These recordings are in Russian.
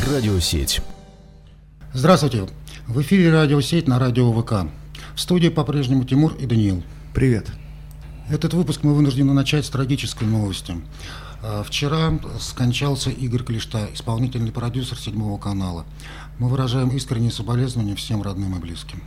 Радиосеть. Здравствуйте. В эфире радиосеть на радио ВК. В студии по-прежнему Тимур и Даниил. Привет. Этот выпуск мы вынуждены начать с трагической новости. Вчера скончался Игорь Клишта, исполнительный продюсер «Седьмого канала». Мы выражаем искренние соболезнования всем родным и близким.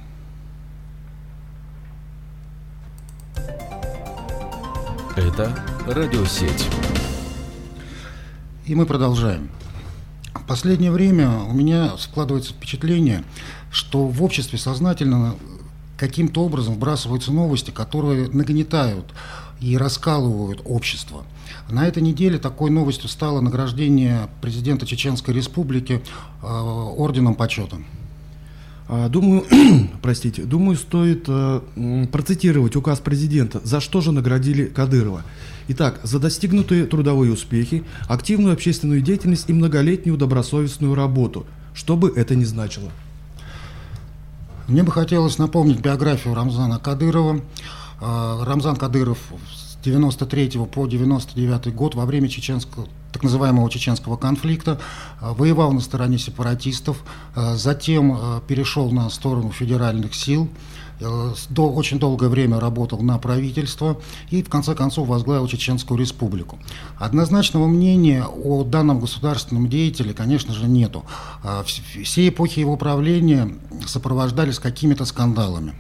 Это Радиосеть. И мы продолжаем. В последнее время у меня складывается впечатление, что в обществе сознательно каким-то образом вбрасываются новости, которые нагнетают и раскалывают общество. На этой неделе такой новостью стало награждение президента Чеченской Республики орденом почета. Думаю, стоит процитировать указ президента, за что же наградили Кадырова. Итак, за достигнутые трудовые успехи, активную общественную деятельность и многолетнюю добросовестную работу, что бы это ни значило. Мне бы хотелось напомнить биографию Рамзана Кадырова. Рамзан Кадыров с 93 по 99 год во время так называемого чеченского конфликта воевал на стороне сепаратистов, затем перешел на сторону федеральных сил, очень долгое время работал на правительство и в конце концов возглавил Чеченскую Республику. Однозначного мнения о данном государственном деятеле, конечно же, нету. Все эпохи его правления сопровождались какими-то скандалами.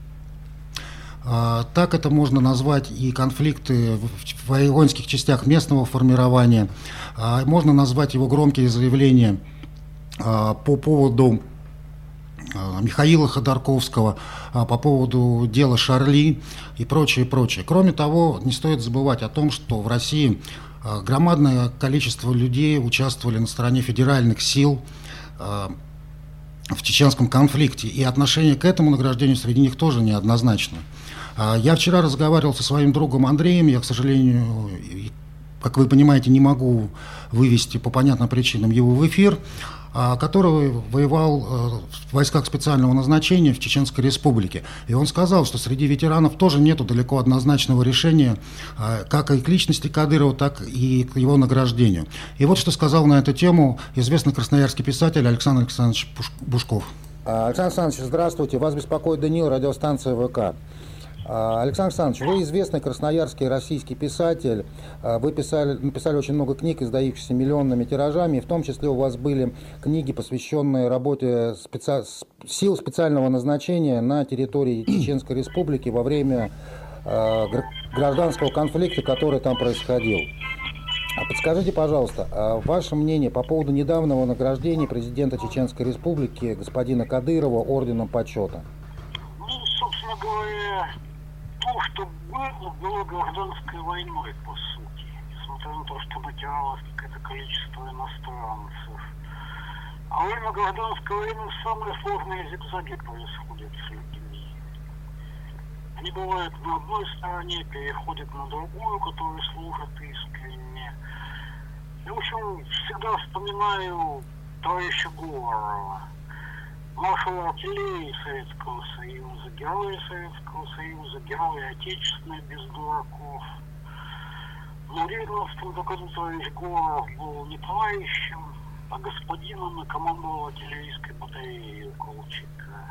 Так это можно назвать и конфликты в воинских частях местного формирования. Можно назвать его громкие заявления по поводу Михаила Ходорковского, по поводу дела Шарли и прочее, прочее. Кроме того, не стоит забывать о том, что в России громадное количество людей участвовали на стороне федеральных сил в чеченском конфликте, и отношение к этому награждению среди них тоже неоднозначно. Я вчера разговаривал со своим другом Андреем, я, к сожалению, как вы понимаете, не могу вывести по понятным причинам его в эфир, который воевал в войсках специального назначения в Чеченской Республике. И он сказал, что среди ветеранов тоже нету далеко однозначного решения как и к личности Кадырова, так и к его награждению. И вот что сказал на эту тему известный красноярский писатель Александр Александрович Бушков. Александр Александрович, здравствуйте. Вас беспокоит Даниил, радиостанция ВК. Александр Александрович, вы известный красноярский российский писатель, вы написали очень много книг, издающихся миллионными тиражами, и в том числе у вас были книги, посвященные работе сил специального назначения на территории Чеченской Республики во время гражданского конфликта, который там происходил. Подскажите, пожалуйста, ваше мнение по поводу недавнего награждения президента Чеченской Республики господина Кадырова орденом почета? Собственно говоря, то, что было гражданской войной, по сути, несмотря на то, что потерялось какое-то количество иностранцев. А во время гражданской войны самые сложные зигзаги происходят с людьми. Они бывают на одной стороне, переходят на другую, которые служат искренне. И, в общем, всегда вспоминаю товарища Говорова, маршала артиллерии Советского Союза, герои Советского Союза, герои Отечественной без дураков. Но уверен, что только товарищ Говоров был не товарищем, а господином и командовал артиллерийской батареей у Колчака.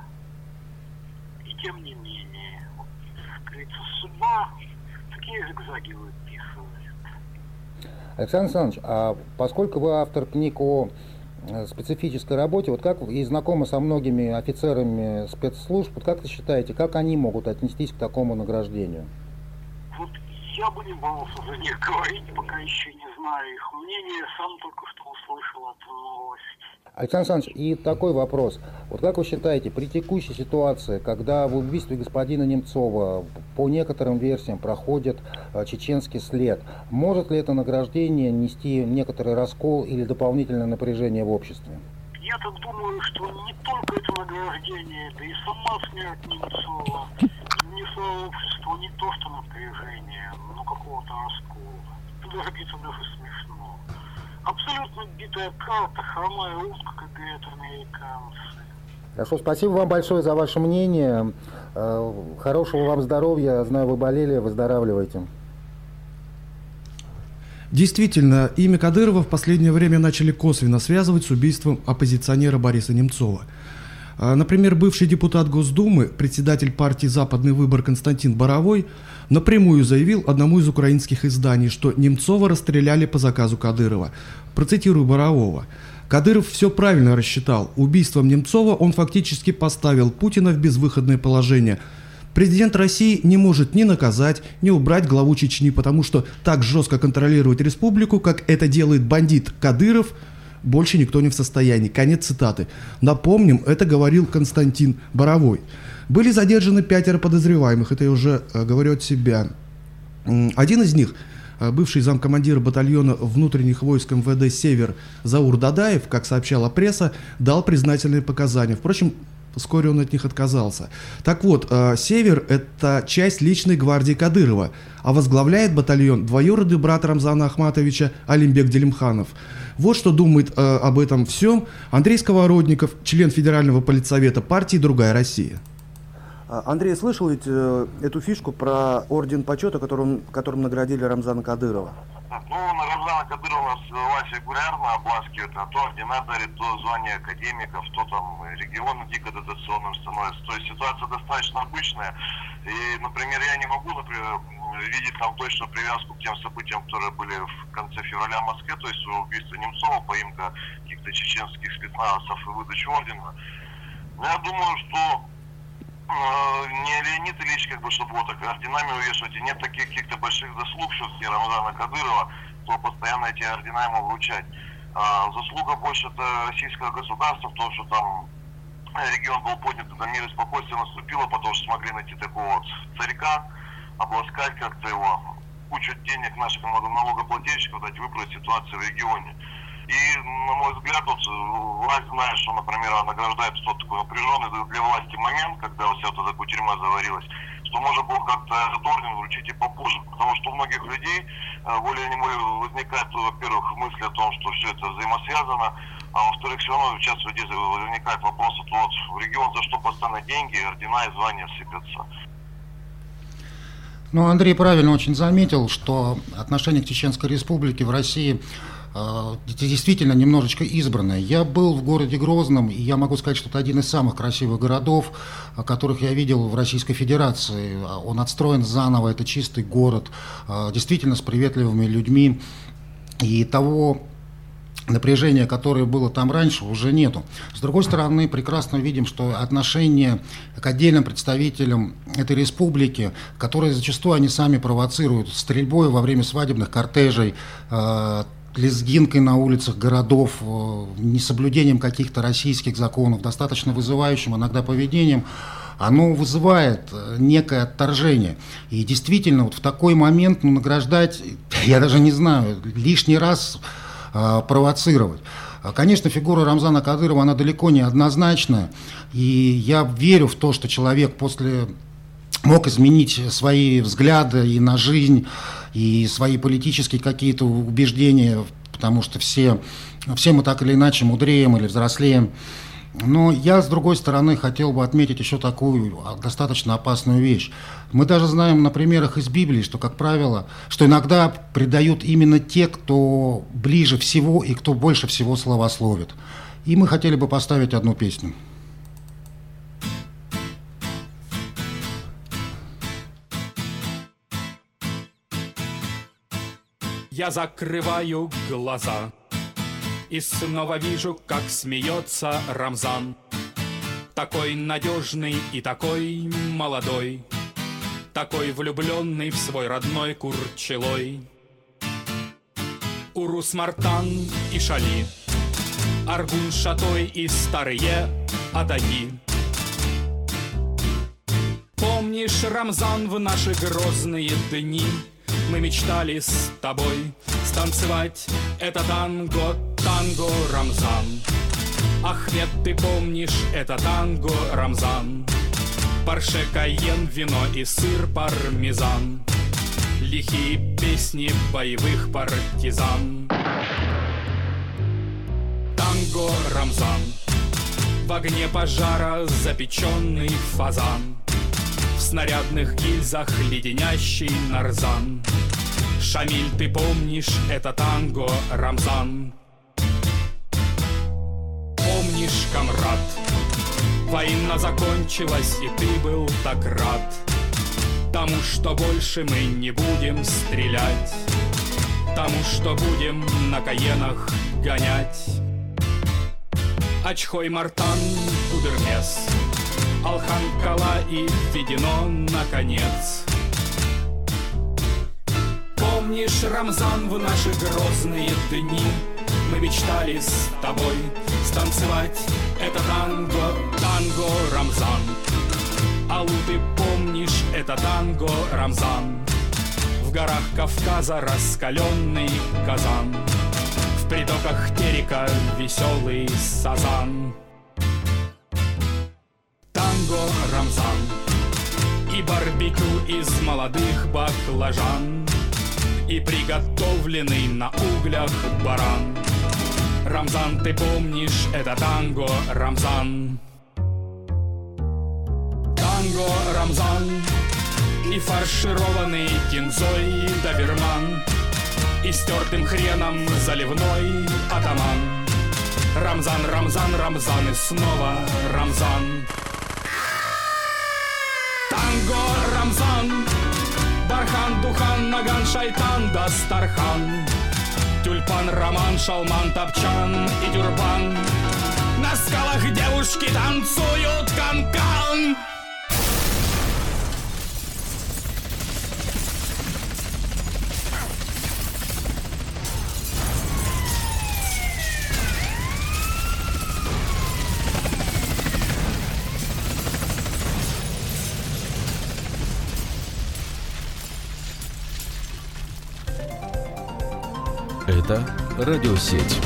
И тем не менее, вот, как говорится, судьба такие зигзаги выписывает. Александр Александрович, а поскольку вы автор книг о специфической работе, вот как и знакомы со многими офицерами спецслужб, вот как вы считаете, как они могут отнестись к такому награждению? Вот я бы не боялся за них говорить, пока еще не знаю их мнения, сам только что услышал эту новость. Александр Александрович, и такой вопрос. Вот как вы считаете, при текущей ситуации, когда в убийстве господина Немцова по некоторым версиям проходит чеченский след, может ли это награждение нести некоторый раскол или дополнительное напряжение в обществе? Я так думаю, что не только это награждение, да и сама смерть Немцова внесла в общество не то что напряжение, но какого-то раскола. Это даже где-то даже смешно. Абсолютно битая карта, хромая утка, как говорят американцы. Хорошо, спасибо вам большое за ваше мнение. Хорошего вам здоровья. Знаю, вы болели, выздоравливайте. Действительно, имя Кадырова в последнее время начали косвенно связывать с убийством оппозиционера Бориса Немцова. Например, бывший депутат Госдумы, председатель партии «Западный выбор» Константин Боровой напрямую заявил одному из украинских изданий, что Немцова расстреляли по заказу Кадырова. Процитирую Борового. «Кадыров все правильно рассчитал. Убийством Немцова он фактически поставил Путина в безвыходное положение. Президент России не может ни наказать, ни убрать главу Чечни, потому что так жестко контролировать республику, как это делает бандит Кадыров, больше никто не в состоянии». Конец цитаты. Напомним, это говорил Константин Боровой. Были задержаны 5 подозреваемых, это я уже говорю от себя. Один из них, бывший замкомандира батальона внутренних войск МВД «Север» Заур Дадаев, как сообщала пресса, дал признательные показания. Впрочем, вскоре он от них отказался. Так вот, «Север» — это часть личной гвардии Кадырова, а возглавляет батальон двоюродный брат Рамзана Ахматовича Алимбек Делимханов. Вот что думает об этом всем Андрей Сковородников, член Федерального политсовета партии «Другая Россия». Андрей, слышал ведь эту фишку про орден почета, которым наградили Рамзана Кадырова? Ну, на Рамзана Кадырова власть регулярно обласкивает, а то ордена дарит, то звание академиков, то там регионы дико дотационным становятся. То есть ситуация достаточно обычная. И, например, я не могу, видеть там точную привязку к тем событиям, которые были в конце февраля в Москве, то есть убийство Немцова, поимка каких-то чеченских спецназовцев и выдача ордена. Но я думаю, что не Леонид Ильич, чтобы вот так орденами увешивать, и нет таких каких-то больших заслуг все-таки Рамзана Кадырова, то постоянно эти ордена ему вручать. Заслуга больше это российского государства, потому что там регион был поднят, до мира и спокойствия наступило, потому что смогли найти такого вот царька, обласкать как-то его, кучу денег наших налогоплательщиков, дать выправить ситуацию в регионе. И, на мой взгляд, вот, власть знает, что, например, она награждает тот такой напряженный для власти момент, когда вся эта тюрьма заварилась, что можно было как-то этот орден вручить и попозже. Потому что у многих людей волей-неволей возникает, во-первых, мысль о том, что все это взаимосвязано, а во-вторых, все равно часть людей возникает вопрос, что вот в регион за что постоянно деньги, ордена и звания сыпятся. Ну, Андрей правильно очень заметил, что отношение к Чеченской Республике в России действительно немножечко избранное. Я был в городе Грозном, и я могу сказать, что это один из самых красивых городов, которых я видел в Российской Федерации. Он отстроен заново, это чистый город, действительно с приветливыми людьми. И того напряжения, которое было там раньше, уже нету. С другой стороны, прекрасно видим, что отношение к отдельным представителям этой республики, которые зачастую они сами провоцируют стрельбой во время свадебных кортежей, лезгинкой на улицах городов, несоблюдением каких-то российских законов, достаточно вызывающим иногда поведением, оно вызывает некое отторжение. И действительно, вот в такой момент награждать, я даже не знаю, лишний раз провоцировать. Конечно, фигура Рамзана Кадырова, она далеко не однозначная, и я верю в то, что человек мог изменить свои взгляды и на жизнь, и свои политические какие-то убеждения, потому что все мы так или иначе мудреем или взрослеем. Но я, с другой стороны, хотел бы отметить еще такую достаточно опасную вещь. Мы даже знаем на примерах из Библии, что, как правило, что иногда предают именно те, кто ближе всего и кто больше всего славословит. И мы хотели бы поставить одну песню. Я закрываю глаза и снова вижу, как смеется Рамзан. Такой надежный и такой молодой, такой влюбленный в свой родной Курчелой. Урус Мартан и Шали, Аргун Шатой и старые адаги. Помнишь, Рамзан, в наши грозные дни мы мечтали с тобой станцевать это танго, танго, Рамзан. Ахмед, ты помнишь это танго, Рамзан? Порше Кайен, вино и сыр пармезан, лихие песни боевых партизан. Танго, Рамзан, в огне пожара запеченный фазан, в снарядных гильзах леденящий нарзан. Шамиль, ты помнишь это танго, Рамзан? Помнишь, комрад, война закончилась, и ты был так рад тому, что больше мы не будем стрелять, тому, что будем на каенах гонять. Ачхой Мартан, Удермес, Алхан Кала и введено наконец. Помнишь, Рамзан, в наши грозные дни мы мечтали с тобой станцевать это танго, танго, Рамзан. Алу, ты помнишь это танго, Рамзан? В горах Кавказа раскаленный казан, в притоках Терека веселый сазан. Танго, Рамзан, и барбекю из молодых баклажан, и приготовленный на углях баран. Рамзан, ты помнишь это танго, Рамзан? Танго, Рамзан, и фаршированный кинзой доберман, и стертым хреном заливной атаман. Рамзан, Рамзан, Рамзан и снова Рамзан. Танго, Рамзан, Бархан, Духан, Наган, Шайтан, Дастархан, Тюльпан, Роман, Шалман, Топчан и Тюрбан. На скалах девушки танцуют канкан. Это радиосеть.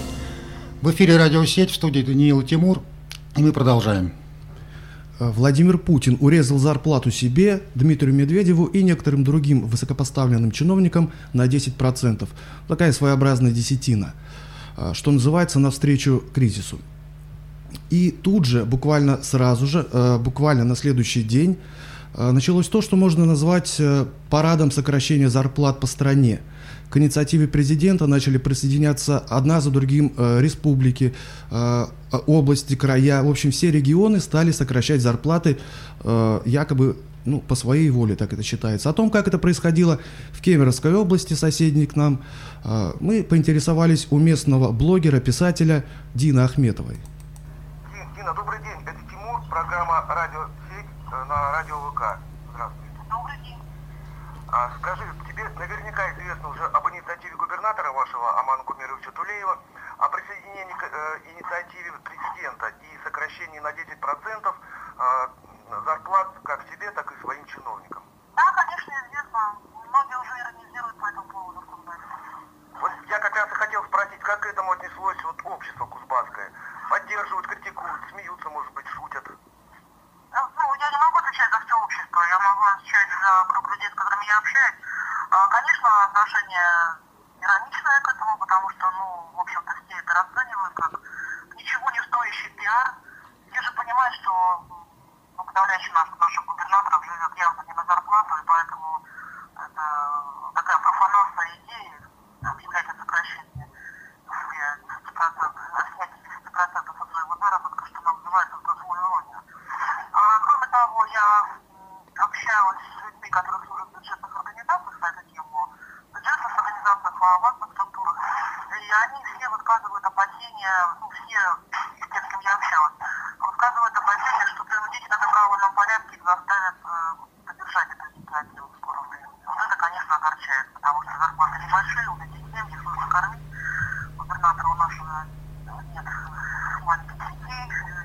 В эфире радиосеть, в студии Даниил и Тимур, и мы продолжаем. Владимир Путин урезал зарплату себе, Дмитрию Медведеву и некоторым другим высокопоставленным чиновникам на 10%. Такая своеобразная десятина, что называется, навстречу кризису. И тут же, буквально сразу же, буквально на следующий день, началось то, что можно назвать парадом сокращения зарплат по стране. К инициативе президента начали присоединяться одна за другим республики, области, края. В общем, все регионы стали сокращать зарплаты якобы по своей воле, так это считается. О том, как это происходило в Кемеровской области, соседней к нам, мы поинтересовались у местного блогера, писателя Дины Ахметовой. Дина, добрый день. Это Тимур, программа «Радиосеть» на Радио ВК. Здравствуйте. Добрый день. Скажи, тебе наверняка известно уже об инициативе губернатора вашего Амана Гумеровича Тулеева о присоединении к инициативе президента и сокращении на 10% зарплат как себе, так и своим чиновникам. Да, конечно, известно. Многие уже иронизируют по этому поводу. Вот я как раз и хотел спросить, как к этому отнеслось общество кузбасское? Поддерживают, критикуют, смеются, может быть, шутят? Я не могу отвечать за все общество, я могу отвечать за круг людей, с которыми я общаюсь. Конечно, отношение ироничное к этому, потому что, в общем-то, все это расценивают как ничего не стоящий пиар. Все же понимают, что подавляющее наших губернаторов живет явно не на зарплату, и поэтому это такая профанация идеи объявлять о сокращении 10%, о снятии 10% от своего заработка, что нам называется злой иронию. Кроме того, я общалась с людьми, которые служат в бюджетных организациях на эту тему, в бюджетных организациях, в важных структурах, и они все высказывают опасения, все, с тем, с кем я общалась, высказывают опасения, что принудительно добровольном порядке их заставят поддержать эту инициативу в скором времени. Это, конечно, огорчает, потому что зарплаты небольшие, у людей семьи, нужно кормить. Губернатора у нашего нет маленьких детей,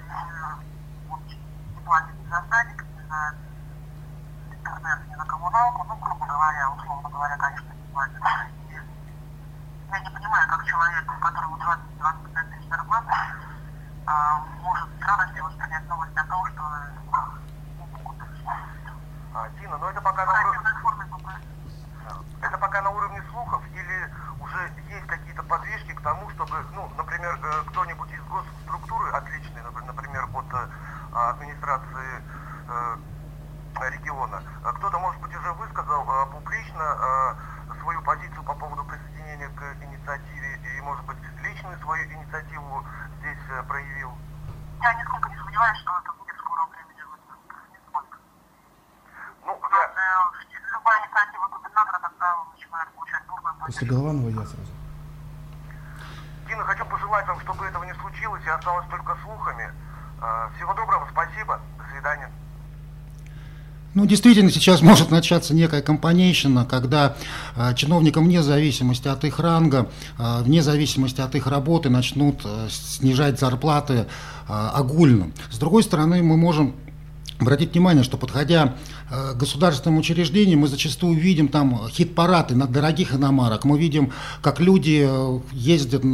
не платит ни за садик, ни за интернет, ни за коммуналку, грубо говоря, условно говоря, конечно, не платит. Я не понимаю, как человек, у которого 20-25 тысяч зарплат, может с радостью воспринять новость о том, что Дина, но это пока на уровне слухов, или уже есть какие-то подвижки к тому, чтобы, например, кто-нибудь из госструктуры отличный, например, от администрации региона, кто-то, может быть, уже высказал публично свою После Голованова я сразу. Дина, хочу пожелать вам, чтобы этого не случилось и осталось только слухами. Всего доброго, спасибо, до свидания. Ну, действительно, сейчас может начаться некая компанейщина, когда чиновникам вне зависимости от их ранга, вне зависимости от их работы начнут снижать зарплаты огульно. С другой стороны, мы можем обратить внимание, что, подходя к государственным учреждениям, мы зачастую видим там хит-парады на дорогих иномарок. Мы видим, как люди ездят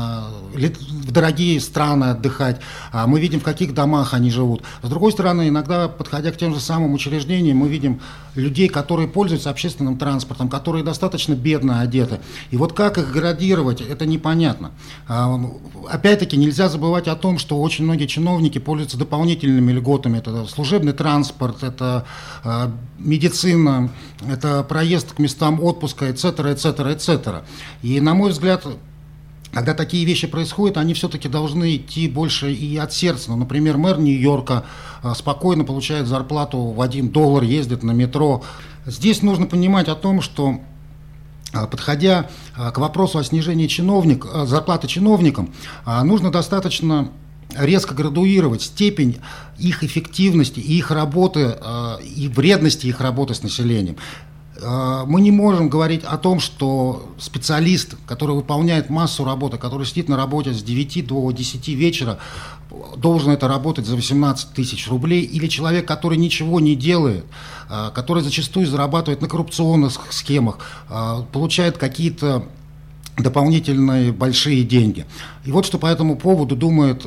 в дорогие страны отдыхать. Мы видим, в каких домах они живут. С другой стороны, иногда, подходя к тем же самым учреждениям, мы видим людей, которые пользуются общественным транспортом, которые достаточно бедно одеты. И вот как их градировать, это непонятно. Опять-таки, нельзя забывать о том, что очень многие чиновники пользуются дополнительными льготами. Это служебный транспорт, это медицина, это проезд к местам отпуска, etc., etc., etc. И, на мой взгляд, когда такие вещи происходят, они все-таки должны идти больше и от сердца. Например, мэр Нью-Йорка спокойно получает зарплату в $1, ездит на метро. Здесь нужно понимать о том, что, подходя к вопросу о снижении зарплаты чиновникам, нужно достаточно резко градуировать степень их эффективности, и их работы, и вредности их работы с населением. Мы не можем говорить о том, что специалист, который выполняет массу работы, который сидит на работе с 9 до 10 вечера, должен это работать за 18 тысяч рублей, или человек, который ничего не делает, который зачастую зарабатывает на коррупционных схемах, получает какие-то дополнительные большие деньги. И вот что по этому поводу думает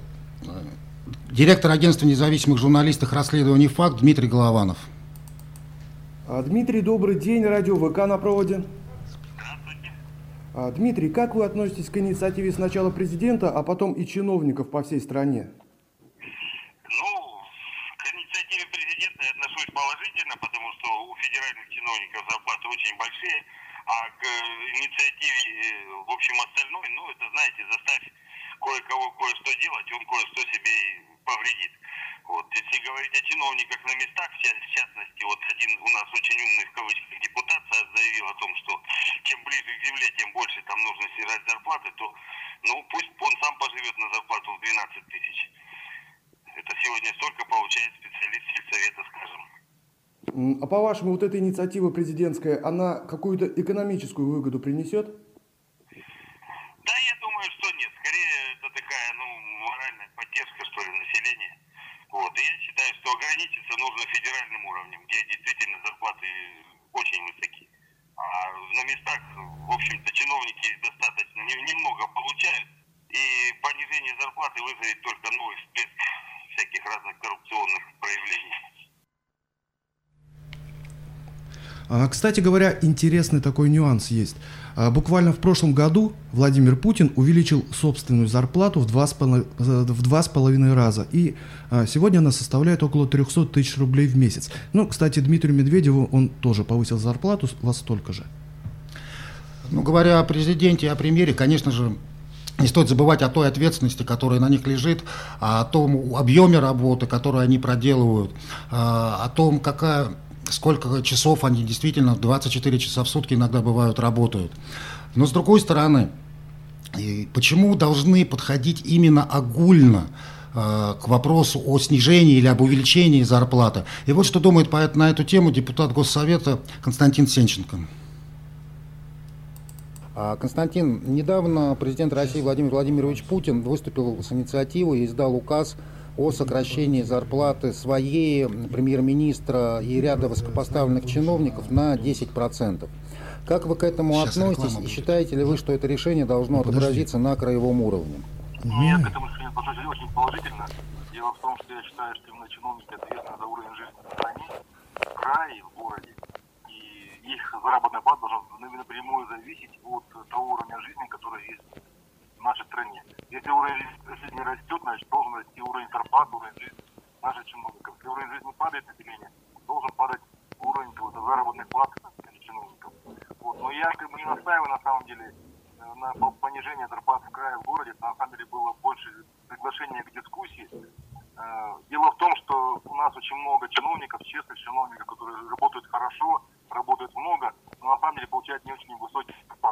директор агентства независимых журналистов расследований «Факт» Дмитрий Голованов. Дмитрий, добрый день, радио ВК на проводе. Здравствуйте. Дмитрий, как вы относитесь к инициативе сначала президента, а потом и чиновников по всей стране? Ну, к инициативе президента я отношусь положительно, потому что у федеральных чиновников зарплаты очень большие. А к инициативе, в общем, остальной, ну, это, знаете, заставь кое-кого кое-что делать, он кое-что себе и повредит. Вот, если говорить о чиновниках на местах, в частности, вот один у нас очень умный, в кавычках, депутат заявил о том, что чем ближе к земле, тем больше там нужно снижать зарплаты, то, ну, пусть он сам поживет на зарплату в 12 тысяч. Это сегодня столько получает специалист сельсовета, скажем. А по-вашему, вот эта инициатива президентская, она какую-то экономическую выгоду принесет? Да, я думаю, что нет. Скорее, это такая, ну, моральная поддержка, что ли, населения. Вот. И я считаю, что ограничиться нужно федеральным уровнем, где действительно зарплаты очень высоки. А на местах, в общем-то, чиновники достаточно немного получают. И понижение зарплаты вызовет только новый всплеск всяких разных коррупционных проявлений. Кстати говоря, интересный такой нюанс есть. Буквально в прошлом году Владимир Путин увеличил собственную зарплату в 2,5 раза. И сегодня она составляет около 300 тысяч рублей в месяц. Ну, кстати, Дмитрию Медведеву он тоже повысил зарплату во столько же. Ну, говоря о президенте и о премьере, конечно же, не стоит забывать о той ответственности, которая на них лежит, о том объеме работы, которую они проделывают, о том, сколько часов они действительно 24 часа в сутки иногда бывают работают. Но с другой стороны, почему должны подходить именно огульно к вопросу о снижении или об увеличении зарплаты? И вот что думает на эту тему депутат Госсовета Константин Сенченко. Константин, недавно президент России Владимир Владимирович Путин выступил с инициативой и издал указ о сокращении зарплаты своей, премьер-министра и ряда высокопоставленных чиновников на 10%. Как вы к этому относитесь и считаете ли вы, что это решение должно отобразиться на краевом уровне? Я к этому решению отношусь очень положительно. Дело в том, что я считаю, что именно чиновники ответственны за уровень жизни в стране, в крае, в городе. И их заработная плата должна напрямую зависеть от того уровня жизни, который есть в нашей стране. Если уровень жизни растет, значит должен расти уровень зарплаты, уровень жизни наших чиновников. Если уровень жизни падает населения, должен падать уровень заработных плат чиновников. Вот. Но я не настаиваю на самом деле на понижение зарплат в крае, в городе. На самом деле было больше приглашения к дискуссии. Дело в том, что у нас очень много чиновников, честных чиновников, которые работают хорошо, работают много, но на самом деле получают не очень высокие зарплаты.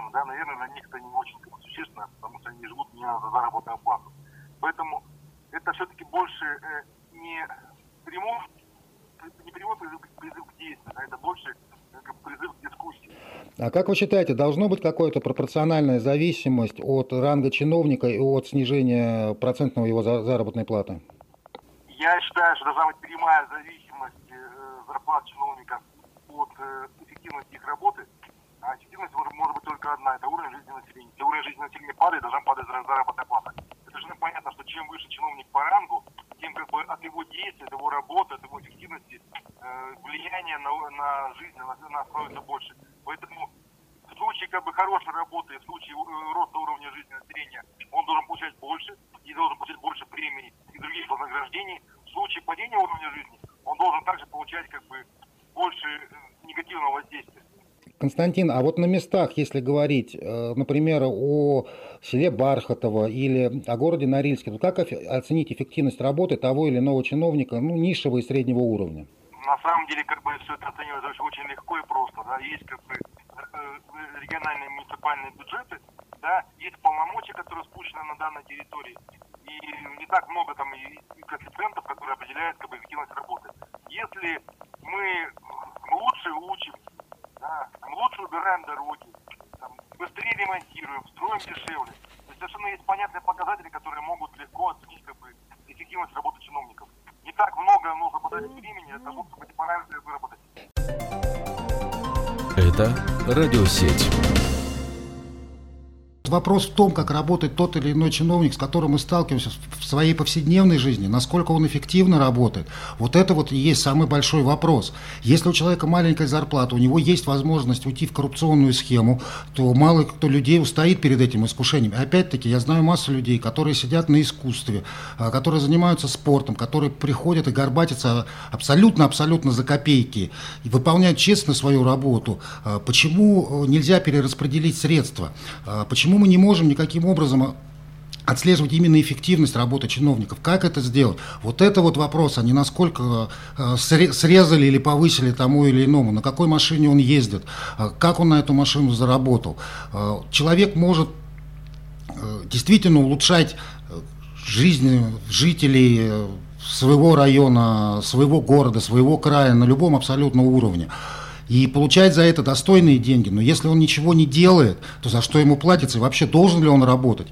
наверное, да, наверное, для них это не очень существенно, потому что они живут не за заработную плату. Поэтому это все-таки больше не прямой призыв к действию, а это больше призыв к дискуссии. А как вы считаете, должно быть какая-то пропорциональная зависимость от ранга чиновника и от снижения процентного его заработной платы? Я считаю, что должна быть прямая зависимость зарплат чиновников от эффективности их работы, а эффективность может быть только одна, это уровень жизни населения. Если уровень жизни населения падает, должна падать заработная плата. Совершенно понятно, что чем выше чиновник по рангу, тем как бы от его действия, от его работы, от его эффективности влияние на жизнь становится больше. Поэтому в случае как бы хорошей работы, в случае роста уровня жизни населения, он должен получать больше и должен получать больше премий и других вознаграждений. В случае падения уровня жизни он должен также получать как бы больше негативного воздействия. Константин, а вот на местах, если говорить, например, о селе Бархатово или о городе Норильске, то как оценить эффективность работы того или иного чиновника, низшего и среднего уровня? На самом деле, как бы все это оценивается очень легко и просто, да, есть как бы региональные муниципальные бюджеты, да, есть полномочия, которые спущены на данной территории, и не так много там и коэффициентов, которые определяют как бы эффективность работы. Если мы лучше учим, да, лучше убираем дороги, там, быстрее ремонтируем, строим дешевле, то есть совершенно есть понятные показатели, которые могут легко оценить как бы эффективность работы чиновников. Не так много нужно потратить времени для того, чтобы эти параметры выработать. Это радиосеть. Вопрос в том, как работает тот или иной чиновник, с которым мы сталкиваемся в своей повседневной жизни, насколько он эффективно работает. Вот это вот и есть самый большой вопрос. Если у человека маленькая зарплата, у него есть возможность уйти в коррупционную схему, то мало кто людей устоит перед этим искушением. И опять-таки, я знаю массу людей, которые сидят на искусстве, которые занимаются спортом, которые приходят и горбатятся абсолютно за копейки и выполняют честно свою работу. Почему нельзя перераспределить средства? Почему мы не можем никаким образом отслеживать именно эффективность работы чиновников? Как это сделать? Вот это вот вопрос, а не насколько срезали или повысили тому или иному, на какой машине он ездит, как он на эту машину заработал. Человек может действительно улучшать жизнь жителей своего района, своего города, своего края на любом абсолютно уровне. И получать за это достойные деньги. Но если он ничего не делает, то за что ему платится? И вообще должен ли он работать?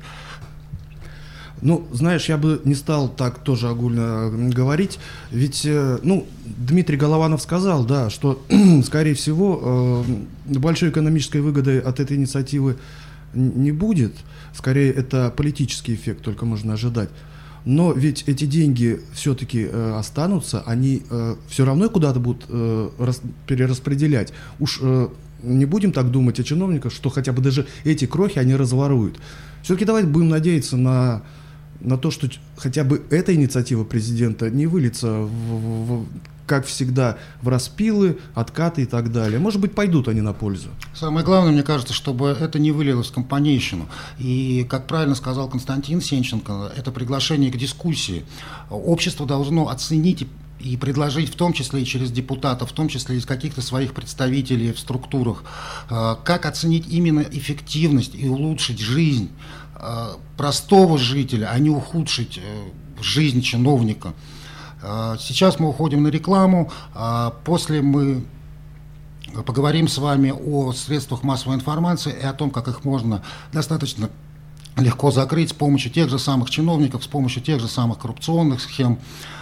Ну, знаешь, я бы не стал так тоже огульно говорить. Ведь, Дмитрий Голованов сказал, да, что, скорее всего, большой экономической выгоды от этой инициативы не будет. Скорее, это политический эффект только можно ожидать. Но ведь эти деньги все-таки останутся, они все равно куда-то будут перераспределять. Уж не будем так думать о чиновниках, что хотя бы даже эти крохи они разворуют. Все-таки давайте будем надеяться на то, что хотя бы эта инициатива президента не выльется, как всегда, в распилы, откаты и так далее. Может быть, пойдут они на пользу. Самое главное, мне кажется, чтобы это не вылилось в компанейщину. И, как правильно сказал Константин Сенченко, это приглашение к дискуссии. Общество должно оценить и предложить, в том числе и через депутатов, в том числе из каких-то своих представителей в структурах, как оценить именно эффективность и улучшить жизнь простого жителя, а не ухудшить жизнь чиновника. Сейчас мы уходим на рекламу, после мы поговорим с вами о средствах массовой информации и о том, как их можно достаточно легко закрыть с помощью тех же самых чиновников, с помощью тех же самых коррупционных схем.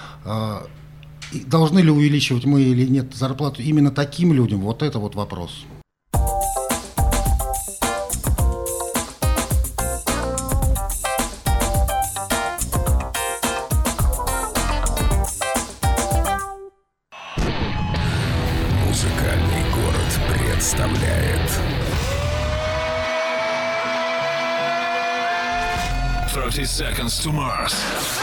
И должны ли увеличивать мы или нет зарплату именно таким людям? Вот это вот вопрос. Музыкальный город представляет 30 Seconds to Mars.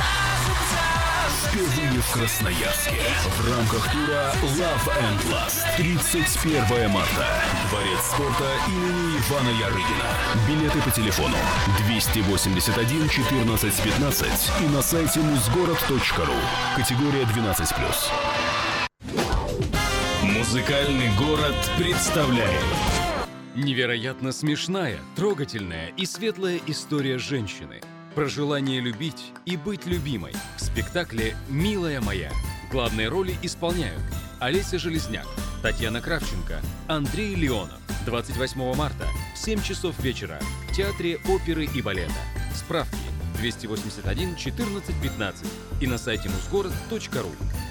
Впервые в Красноярске в рамках тура Love and Lust. 31 марта. Дворец спорта имени Ивана Ярыгина. Билеты по телефону 281 14 15 и на сайте muzgorod.ru. Категория 12+. Музыкальный город представляет Невероятно смешная, трогательная и светлая история женщины. Про желание любить и быть любимой в спектакле «Милая моя». Главные роли исполняют Олеся Железняк, Татьяна Кравченко, Андрей Леонов. 28 марта в 7 часов вечера в Театре оперы и балета. Справки 281 14 15 и на сайте muzgorod.ru.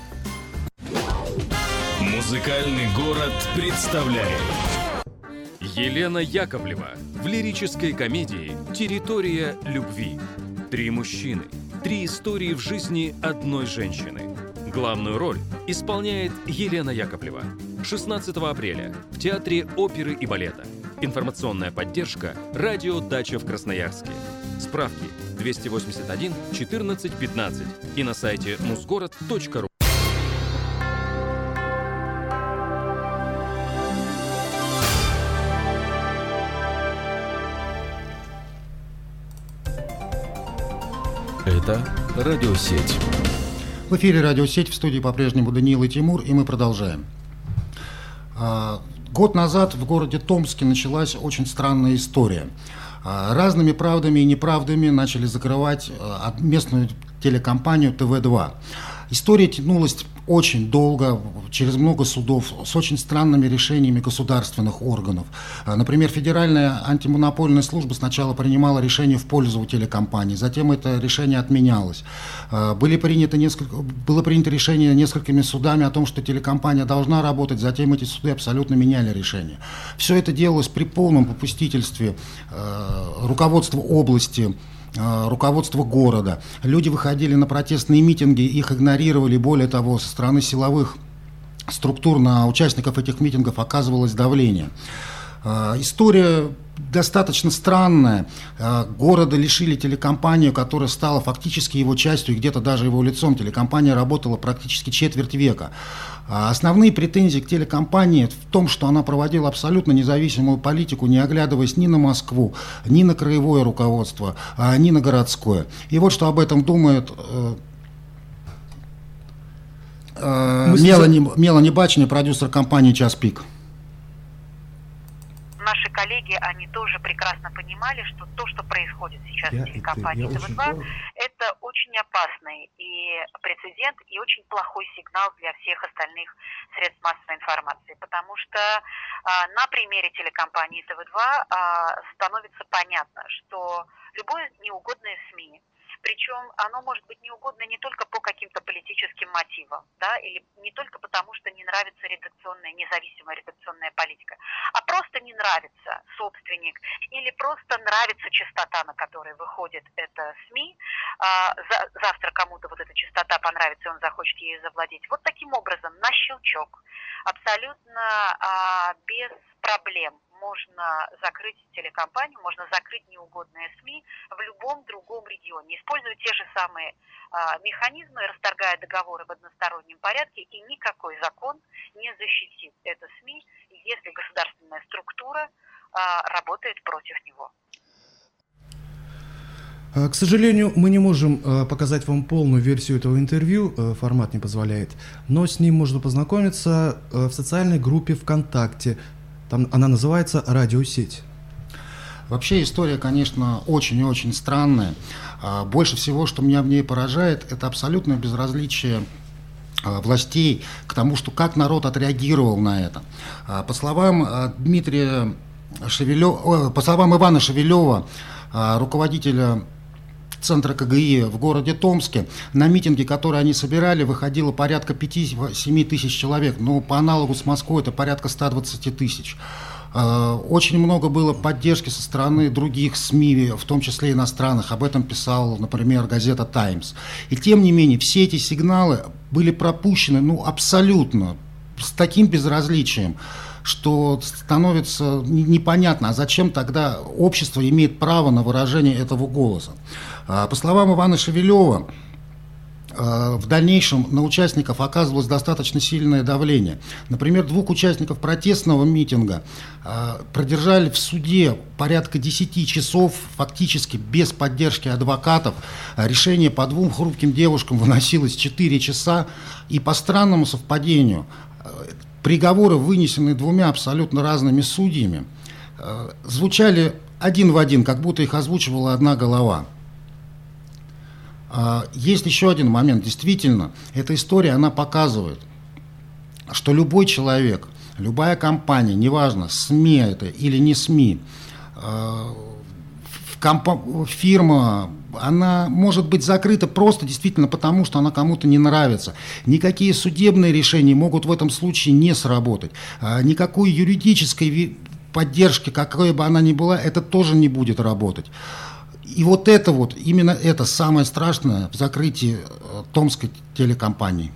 Музыкальный город представляет Елена Яковлева в лирической комедии «Территория любви». 3 мужчины, 3 истории в жизни одной женщины. Главную роль исполняет Елена Яковлева. 16 апреля в Театре оперы и балета. Информационная поддержка «Радио Дача в Красноярске». Справки 281 14 15 и на сайте muzgorod.ru. Это радиосеть. В эфире радиосеть, в студии по-прежнему Даниил и Тимур, и мы продолжаем. Год назад в городе Томске началась очень странная история. Разными правдами и неправдами начали закрывать местную телекомпанию ТВ-2. История тянулась очень долго, через много судов, с очень странными решениями государственных органов. Например, Федеральная антимонопольная служба сначала принимала решение в пользу телекомпании, затем это решение отменялось. Было принято решение несколькими судами о том, что телекомпания должна работать, затем эти суды абсолютно меняли решение. Все это делалось при полном попустительстве руководства области, руководство города. Люди выходили на протестные митинги, их игнорировали. Более того, со стороны силовых структур на участников этих митингов оказывалось давление. История достаточно странная. Города лишили телекомпанию, которая стала фактически его частью и где-то даже его лицом. Телекомпания работала практически четверть века. Основные претензии к телекомпании в том, что она проводила абсолютно независимую политику, не оглядываясь ни на Москву, ни на краевое руководство, ни на городское. И вот что об этом думает Мелани Бачни, продюсер компании «Час пик». Наши коллеги, они тоже прекрасно понимали, что то, что происходит сейчас в телекомпании ТВ-2, это очень опасный и прецедент, и очень плохой сигнал для всех остальных средств массовой информации. Потому что на примере телекомпании ТВ-2 становится понятно, что любое неугодное СМИ, причем оно может быть неугодно не только по каким-то политическим мотивам, да, или не только потому, что не нравится независимая редакционная политика, а просто не нравится собственник, или просто нравится частота, на которой выходит это СМИ, завтра кому-то вот эта частота понравится, и он захочет ею завладеть. Вот таким образом, на щелчок, абсолютно без проблем, можно закрыть телекомпанию, можно закрыть неугодные СМИ в любом другом регионе, используя те же самые механизмы, расторгая договоры в одностороннем порядке, и никакой закон не защитит это СМИ, если государственная структура работает против него. К сожалению, мы не можем показать вам полную версию этого интервью, формат не позволяет, но с ним можно познакомиться в социальной группе ВКонтакте. Там она называется «Радиосеть». Вообще история, конечно, очень и очень странная. Больше всего, что меня в ней поражает, это абсолютное безразличие властей к тому, что как народ отреагировал на это. По словам Ивана Шевелева, руководителя Центра КГИ в городе Томске, на митинги, которые они собирали, выходило порядка 5-7 тысяч человек. Но по аналогу с Москвой это порядка 120 тысяч. Очень много было поддержки со стороны других СМИ, в том числе иностранных. Об этом писал, например, газета «Таймс». И тем не менее, все эти сигналы были пропущены абсолютно с таким безразличием, что становится непонятно, а зачем тогда общество имеет право на выражение этого голоса. По словам Ивана Шевелева, в дальнейшем на участников оказывалось достаточно сильное давление. Например, 2 участников протестного митинга продержали в суде порядка 10 часов, фактически без поддержки адвокатов. Решение по 2 хрупким девушкам выносилось 4 часа. И по странному совпадению, приговоры, вынесенные 2 абсолютно разными судьями, звучали один в один, как будто их озвучивала одна голова. Есть еще один момент. Действительно, эта история, она показывает, что любой человек, любая компания, неважно, СМИ это или не СМИ, фирма, она может быть закрыта просто действительно потому, что она кому-то не нравится. Никакие судебные решения могут в этом случае не сработать. Никакой юридической поддержки, какой бы она ни была, это тоже не будет работать. И вот это вот, именно это самое страшное в закрытии Томской телекомпании.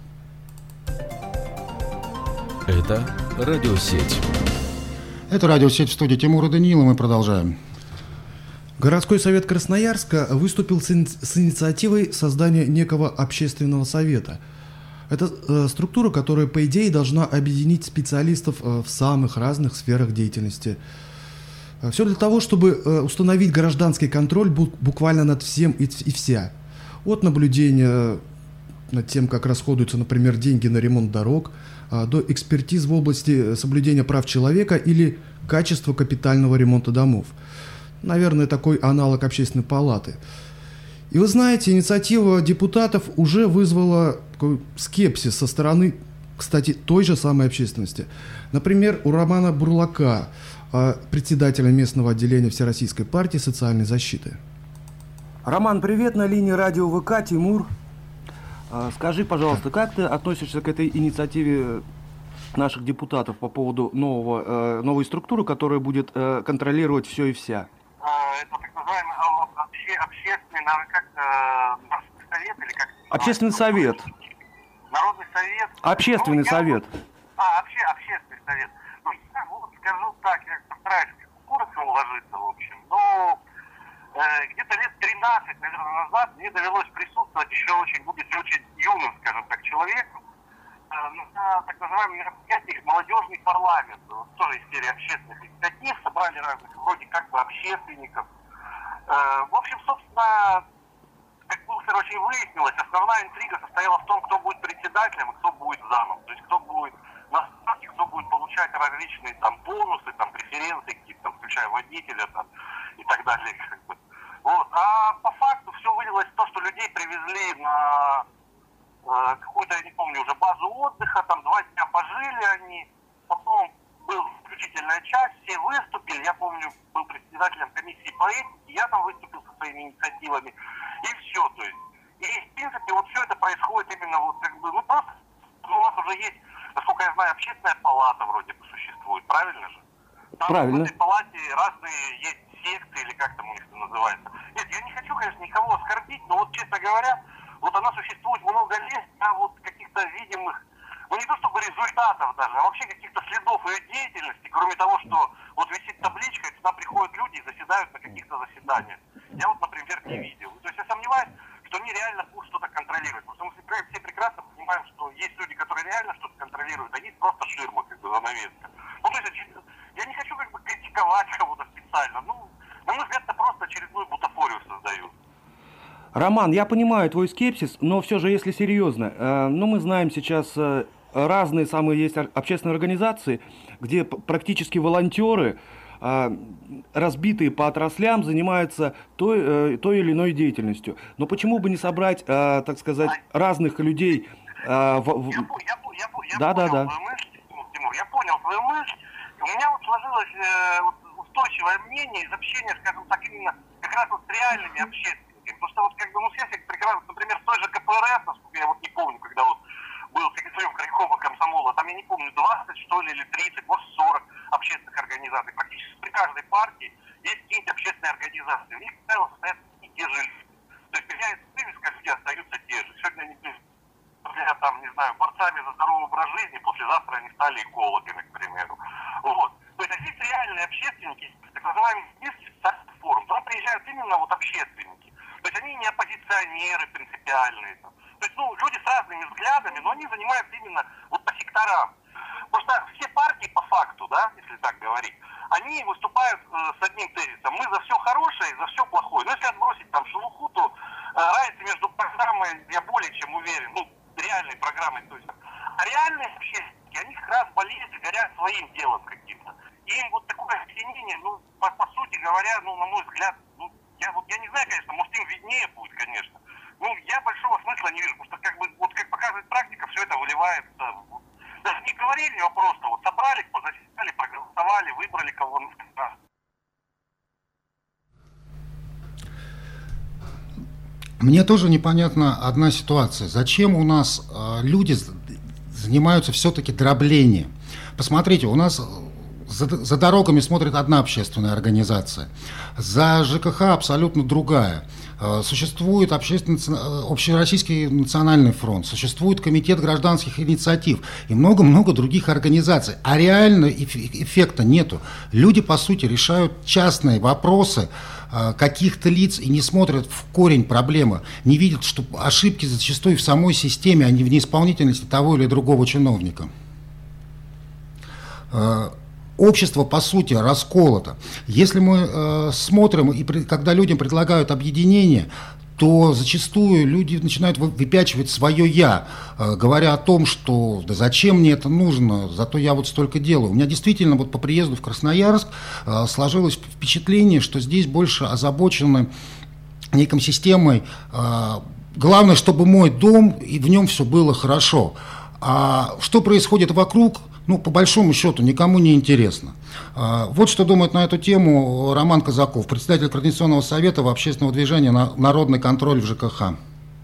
Это радиосеть. Это радиосеть, в студии Тимур и Даниил, и мы продолжаем. Городской совет Красноярска выступил с инициативой создания некого общественного совета. Это структура, которая, по идее, должна объединить специалистов в самых разных сферах деятельности. Все для того, чтобы установить гражданский контроль буквально над всем и вся. От наблюдения над тем, как расходуются, например, деньги на ремонт дорог, до экспертиз в области соблюдения прав человека или качества капитального ремонта домов. Наверное, такой аналог общественной палаты. И вы знаете, инициатива депутатов уже вызвала такой скепсис со стороны, кстати, той же самой общественности. Например, у Романа Бурлака, председателя местного отделения Всероссийской партии социальной защиты. Роман, привет, на линии радио ВК, Тимур. Скажи, пожалуйста, как ты относишься к этой инициативе наших депутатов по поводу новой структуры, которая будет контролировать все и вся? Это так называемый общественный совет или как? Общественный совет. Народный совет. Общественный совет. Общественный совет. Ну, скажу так, я постараюсь коротко уложиться, в общем. Но где-то лет 13, наверное, назад мне довелось присутствовать еще будучи очень юным, скажем так, человеком, на так называемом мероприятии «Молодежный парламент», тоже из серии общественных инициатив, собрали разных вроде как бы общественников. В общем, собственно, как выяснилось, основная интрига состояла в том, кто будет председателем и кто будет замом. То есть кто будет на ставке, кто будет получать различные там бонусы, там преференции какие-то, там, включая водителя там, и так далее. Как бы. Вот. А по факту все вылилось в то, что людей привезли на какую-то, я не помню, уже базу отдыха, там 2 дня пожили они, потом была заключительная часть, все выступили, я помню, был председателем комиссии по этике, я там выступил со своими инициативами, и все, то есть. И, в принципе, вот все это происходит именно вот как бы, просто, у нас уже есть, насколько я знаю, общественная палата вроде бы существует, правильно же? Там правильно. В этой палате разные есть секты, или как там у них это называется. Нет, я не хочу, конечно, никого оскорбить, но вот, честно говоря, вот она существует много лет, а вот каких-то видимых, ну не то чтобы результатов даже, а вообще каких-то следов ее деятельности, кроме того, что вот висит табличка, и туда приходят люди и заседают на каких-то заседаниях. Я вот, например, не видел. То есть я сомневаюсь, что они реально будут что-то контролировать. Потому что мы все прекрасно понимаем, что есть люди, которые реально что-то контролируют, а есть просто ширма, как бы занавеска. Ну, то есть я не хочу как бы критиковать кого-то специально. Ну, на мой взгляд, это просто очередную бутафорию создают. Роман, я понимаю твой скепсис, но все же, если серьезно, мы знаем сейчас разные самые есть общественные организации, где практически волонтеры, разбитые по отраслям, занимаются той или иной деятельностью. Но почему бы не собрать, так сказать, разных людей? Я понял твою мысль, Тимур, я понял твою мысль. У меня вот сложилось устойчивое мнение из общения, скажем так, именно как раз вот с реальными общественниками. Потому что вот как бы, все прекрасно, например, в той же КПРС, насколько я вот не помню, когда вот был секретарем крайкома комсомола, там я не помню, 20 что ли или 30, может 40 общественных организаций. Практически при каждой партии есть какие-то общественные организации. В них, как правило, стоят и те же люди. То есть меняется вывеска, люди остаются те же. Сегодня они там, не знаю, борцами за здоровый образ жизни, послезавтра они стали экологами, к примеру. Вот. То есть здесь реальные общественники, так называемый социальный форум, туда приезжают именно вот общественники. То есть они не оппозиционеры принципиальные. То есть, люди с разными взглядами, но они занимаются именно вот по секторам. Потому что все партии по факту, да, если так говорить, они выступают с одним тезисом. Мы за все хорошее и за все плохое. Но если отбросить там шелуху, то разница между программой, я более чем уверен, реальной программой, то есть. А реальные общественники, они как раз болеют и горят своим делом каким-то. И им вот такое объединение на мой взгляд, я не знаю, конечно, может им виднее будет, конечно. Я большого смысла не вижу, потому что как показывает практика, все это выливается. Даже не говорили, а просто собрали, позаседали, проголосовали, выбрали кого надо. Мне тоже непонятна одна ситуация. Зачем у нас люди занимаются все-таки дроблением? Посмотрите, у нас за дорогами смотрит одна общественная организация, за ЖКХ абсолютно другая. Существует Общероссийский национальный фронт, существует Комитет гражданских инициатив и много-много других организаций. А реально эффекта нету. Люди, по сути, решают частные вопросы каких-то лиц и не смотрят в корень проблемы, не видят, что ошибки зачастую в самой системе, а не в неисполнительности того или другого чиновника. Общество, по сути, расколото. Если мы смотрим, и когда людям предлагают объединение, то зачастую люди начинают выпячивать свое «я», говоря о том, что «да зачем мне это нужно, зато я столько делаю». У меня действительно по приезду в Красноярск сложилось впечатление, что здесь больше озабочены некой системой. Главное, чтобы мой дом, и в нем все было хорошо. А что происходит вокруг, по большому счету, никому не интересно. Вот что думает на эту тему Роман Казаков, председатель Координационного совета общественного движения «Народный контроль в ЖКХ».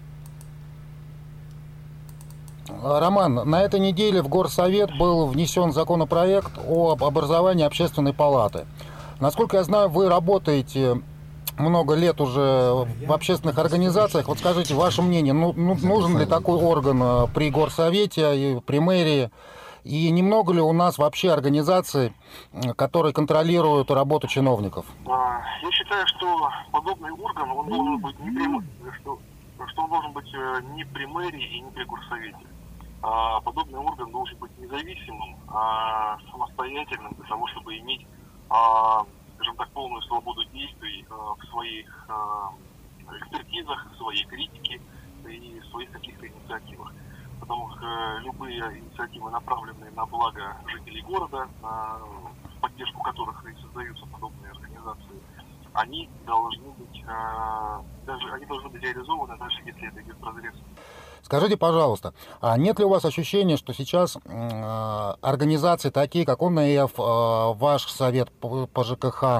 Роман, на этой неделе в Горсовет был внесен законопроект об образовании общественной палаты. Насколько я знаю, вы работаете много лет уже в общественных организациях. Вот скажите, ваше мнение, нужен ли такой орган при Горсовете и при мэрии? И немного ли у нас вообще организаций, которые контролируют работу чиновников? Я считаю, что подобный орган, он должен быть не при, что он должен быть не при мэрии и не при Горсовете. Подобный орган должен быть независимым, самостоятельным для того, чтобы иметь, скажем так, полную свободу действий в своих экспертизах, в своей критике и в своих каких-то инициативах. Потому что любые инициативы, направленные на благо жителей города, в поддержку которых и создаются подобные организации, они должны быть реализованы, даже если это идет вразрез. Скажите, пожалуйста, а нет ли у вас ощущения, что сейчас организации такие, как ОНФ, ваш совет по ЖКХ,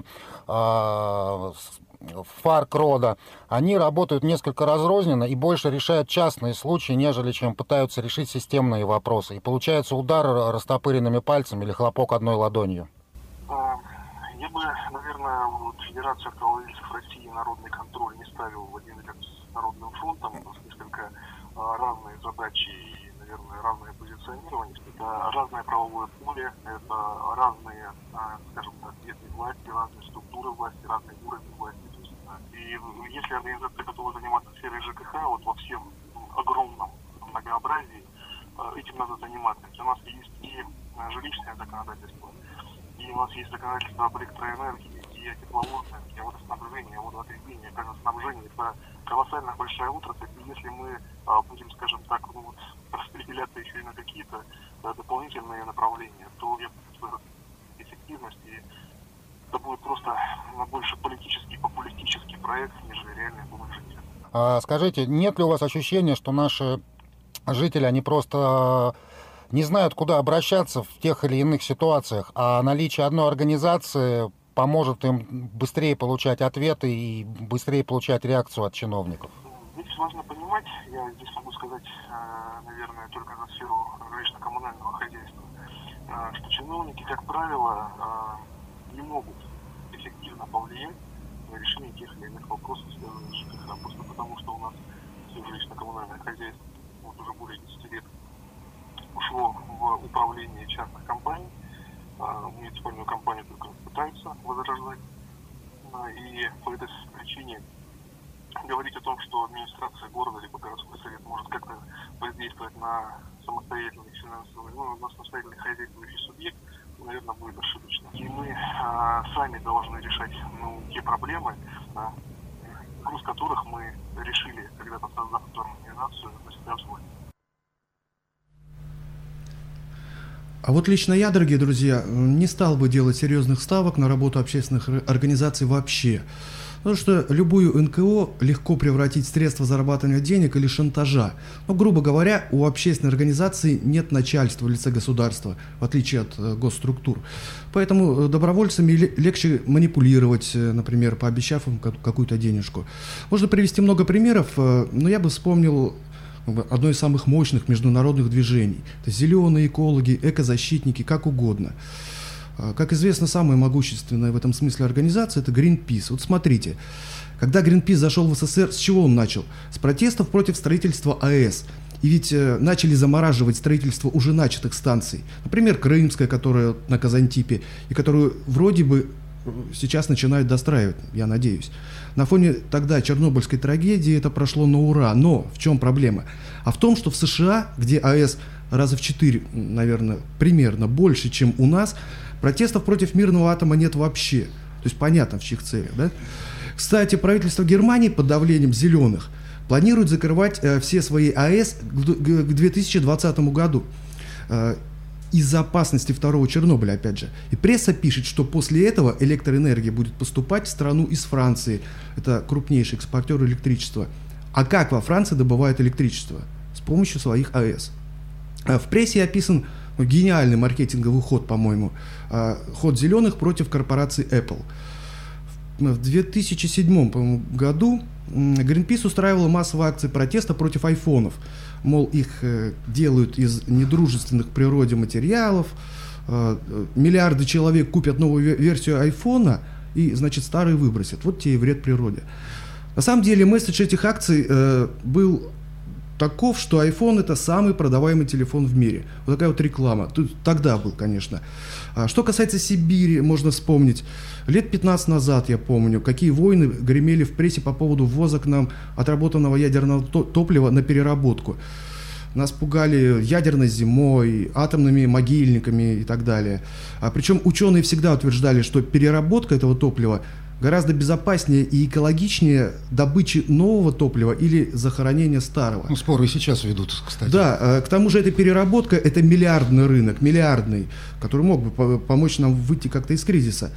ФАРК РОДА, они работают несколько разрозненно и больше решают частные случаи, нежели чем пытаются решить системные вопросы? И получается удар растопыренными пальцами или хлопок одной ладонью? Я бы, наверное, Федерацию автовладельцев России «Народный контроль» не ставил в один ряд с Народным фронтом. У нас несколько разные задачи и, наверное, разное позиционирование. Это разное правовое поле, это разные, скажем так, ветви власти, разные структуры власти, разные уровни власти. И если организация готова заниматься сферой ЖКХ, во всем огромном многообразии, этим надо заниматься. У нас есть и жилищное законодательство, и у нас есть законодательство об электроэнергии, и о тепловозах, и о водоснабжении, о водоотведении, газоснабжении. Это колоссально большая отрасль, и если мы будем, скажем так, распределяться еще и на какие-то дополнительные направления, то я думаю, что эффективность, и это будет просто больше политический, популистический проект, нежели реальная помощь жителям. Скажите, нет ли у вас ощущения, что наши жители, они просто не знают, куда обращаться в тех или иных ситуациях, а наличие одной организации поможет им быстрее получать ответы и быстрее получать реакцию от чиновников? Здесь важно понимать, я здесь могу сказать, наверное, только за сферу жилищно-коммунального хозяйства, что чиновники, как правило, не могут эффективно повлиять на решение тех или иных вопросов, связанных с ЖКХ, просто потому что у нас все жилищно-коммунальное хозяйство уже более 10 лет ушло в управление частных компаний. Муниципальную компанию только пытаются возрождать. И по этой причине говорить о том, что администрация города либо городской совет может как-то воздействовать на самостоятельный финансовый, на самостоятельный хозяйственный субъект, наверное, будет ошибочно. И мы сами должны решать те проблемы, груз которых мы решили, когда-то создав эту организацию, на себя взять. А вот лично я, дорогие друзья, не стал бы делать серьезных ставок на работу общественных организаций вообще. Потому что любую НКО легко превратить в средство зарабатывания денег или шантажа. Но, грубо говоря, у общественной организации нет начальства в лице государства, в отличие от госструктур. Поэтому добровольцами легче манипулировать, например, пообещав им какую-то денежку. Можно привести много примеров, но я бы вспомнил одно из самых мощных международных движений. Это зеленые экологи, экозащитники, как угодно. Как известно, самая могущественная в этом смысле организация – это Greenpeace. Вот смотрите, когда Greenpeace зашел в СССР, с чего он начал? С протестов против строительства АЭС. И ведь начали замораживать строительство уже начатых станций. Например, Крымская, которая на Казантипе, и которую вроде бы сейчас начинают достраивать, я надеюсь. На фоне тогда чернобыльской трагедии это прошло на ура. Но в чем проблема? А в том, что в США, где АЭС раза в 4, наверное, примерно больше, чем у нас, протестов против мирного атома нет вообще. То есть понятно, в чьих целях, да? Кстати, правительство Германии под давлением зеленых планирует закрывать все свои АЭС к 2020 году. Из-за опасности второго Чернобыля, опять же. И пресса пишет, что после этого электроэнергия будет поступать в страну из Франции. Это крупнейший экспортер электричества. А как во Франции добывают электричество? С помощью своих АЭС. В прессе описан гениальный маркетинговый ход, по-моему. Ход зеленых против корпорации Apple. В 2007 году Greenpeace устраивала массовые акции протеста против айфонов. Мол, их делают из недружественных природе материалов, миллиарды человек купят новую версию айфона и, значит, старые выбросят. Вот тебе и вред природе. На самом деле месседж этих акций был таков, что iPhone — это самый продаваемый телефон в мире. Вот такая вот реклама. Тут тогда был, конечно. Что касается Сибири, можно вспомнить. Лет 15 назад, я помню, какие войны гремели в прессе по поводу ввоза к нам отработанного ядерного топлива на переработку. Нас пугали ядерной зимой, атомными могильниками и так далее. Причем ученые всегда утверждали, что переработка этого топлива гораздо безопаснее и экологичнее добычи нового топлива или захоронения старого. Ну, споры и сейчас ведут, кстати. Да, к тому же эта переработка – это миллиардный рынок, миллиардный, который мог бы помочь нам выйти как-то из кризиса.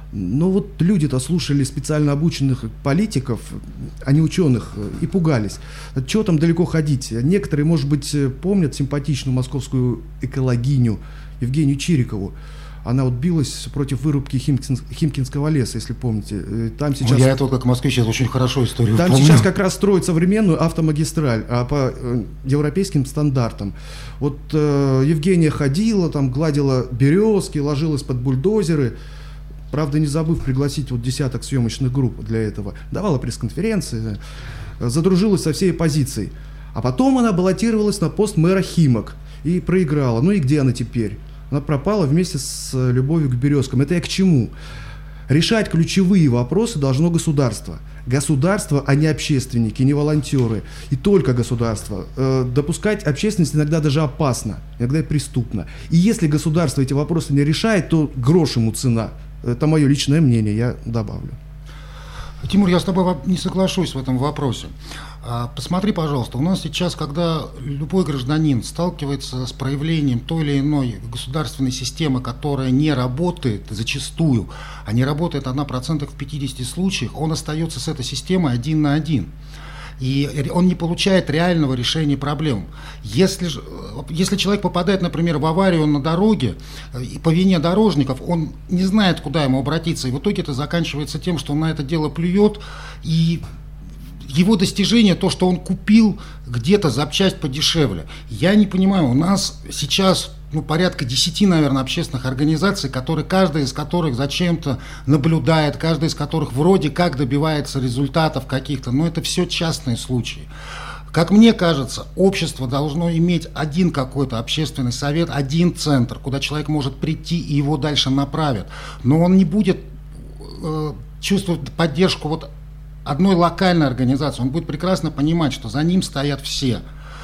Но вот люди-то слушали специально обученных политиков, а не ученых, и пугались. Чего там далеко ходить? Некоторые, может быть, помнят симпатичную московскую экологиню Евгению Чирикову. Она вот билась против вырубки Химкинского леса, если помните. Там сейчас... Я это вот как москвич сейчас очень хорошо историю там помню. Сейчас как раз строят современную автомагистраль по европейским стандартам. Вот Евгения ходила, там гладила березки, ложилась под бульдозеры. Правда, не забыв пригласить вот десяток съемочных групп для этого. Давала пресс-конференции, задружилась со всей оппозицией. А потом она баллотировалась на пост мэра Химок и проиграла. Ну и где она теперь? Она пропала вместе с любовью к березкам. Это я к чему? Решать ключевые вопросы должно государство. Государство, а не общественники, не волонтеры. И только государство. Допускать общественность иногда даже опасно, иногда и преступно. И если государство эти вопросы не решает, то грош ему цена. Это мое личное мнение, я добавлю. Тимур, я с тобой не соглашусь в этом вопросе. Посмотри, пожалуйста, у нас сейчас, когда любой гражданин сталкивается с проявлением той или иной государственной системы, которая не работает зачастую, а не работает она процентов в 50 случаях, он остается с этой системой один на один. И он не получает реального решения проблем. Если человек попадает, например, в аварию на дороге, по вине дорожников, он не знает, куда ему обратиться. И в итоге это заканчивается тем, что он на это дело плюет. И его достижение, то, что он купил где-то запчасть подешевле. Я не понимаю, у нас сейчас порядка 10, наверное, общественных организаций, каждая из которых зачем-то наблюдает, каждая из которых вроде как добивается результатов каких-то, но это все частные случаи. Как мне кажется, общество должно иметь один какой-то общественный совет, один центр, куда человек может прийти и его дальше направят. Но он не будет чувствовать поддержку одной локальной организации, он будет прекрасно понимать, что за ним стоят все.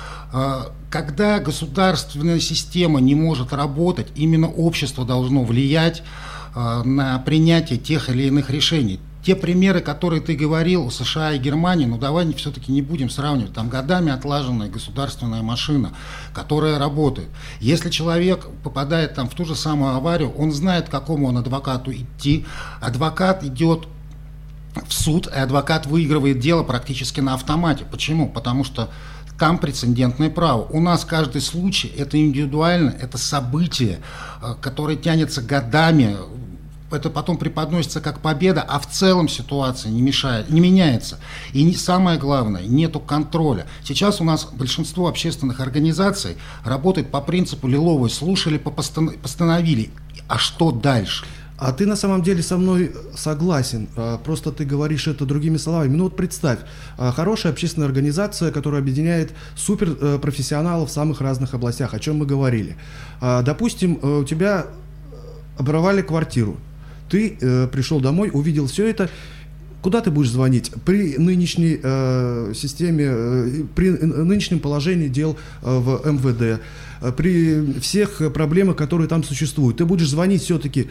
Когда государственная система не может работать, именно общество должно влиять на принятие тех или иных решений. те примеры, которые ты говорил, США и Германии, ну давай все-таки не будем сравнивать. Там годами отлаженная государственная машина, которая работает. Если человек попадает там в ту же самую аварию, он знает, к какому он адвокату идти. Адвокат идет в суд, и адвокат выигрывает дело практически на автомате. Почему? Потому что там прецедентное право. У нас каждый случай – это индивидуально, это событие, которое тянется годами. Это потом преподносится как победа, а в целом ситуация не меняется. И самое главное, нету контроля. Сейчас у нас большинство общественных организаций работает по принципу лиловой. Слушали, постановили. А что дальше? А ты на самом деле со мной согласен, просто ты говоришь это другими словами. Ну вот представь, хорошая общественная организация, которая объединяет суперпрофессионалов в самых разных областях, о чем мы говорили. Допустим, у тебя обворовали квартиру, ты пришел домой, увидел все это. Куда ты будешь звонить? При нынешней системе, при нынешнем положении дел в МВД, при всех проблемах, которые там существуют, ты будешь звонить все-таки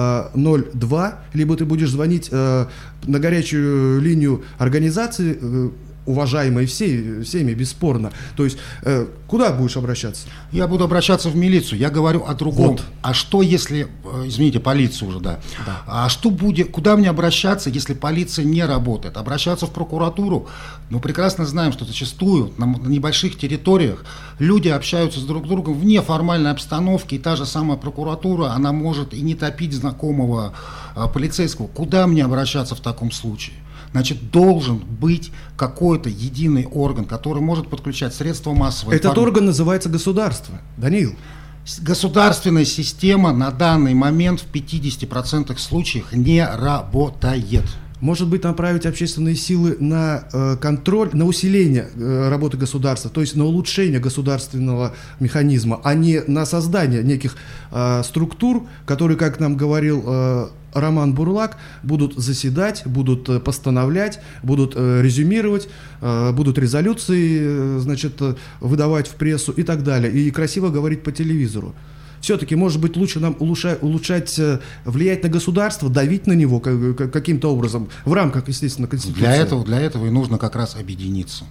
02, либо ты будешь звонить на горячую линию организации, уважаемые всеми, бесспорно. То есть, куда будешь обращаться? Я буду обращаться в милицию, я говорю о другом. Вот. А что если, извините, полицию уже, да. А что будет, куда мне обращаться, если полиция не работает? Обращаться в прокуратуру? Мы прекрасно знаем, что зачастую на небольших территориях люди общаются с друг другом вне формальной обстановки, и та же самая прокуратура, она может и не топить знакомого полицейского. Куда мне обращаться в таком случае? Значит, должен быть какой-то единый орган, который может подключать средства массовой информации. Этот орган называется государство, Даниил. Государственная система на данный момент в 50% случаев не работает. Может быть, направить общественные силы на контроль, на усиление работы государства, то есть на улучшение государственного механизма, а не на создание неких структур, которые, как нам говорил Роман Бурлак, будут заседать, будут постановлять, будут резюмировать, будут резолюции, значит, выдавать в прессу и так далее, и красиво говорить по телевизору. Все-таки, может быть, лучше нам улучшать, влиять на государство, давить на него каким-то образом, в рамках, естественно, Конституции. Для этого и нужно как раз объединиться.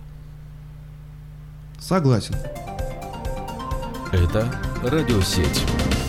Согласен. Это радиосеть.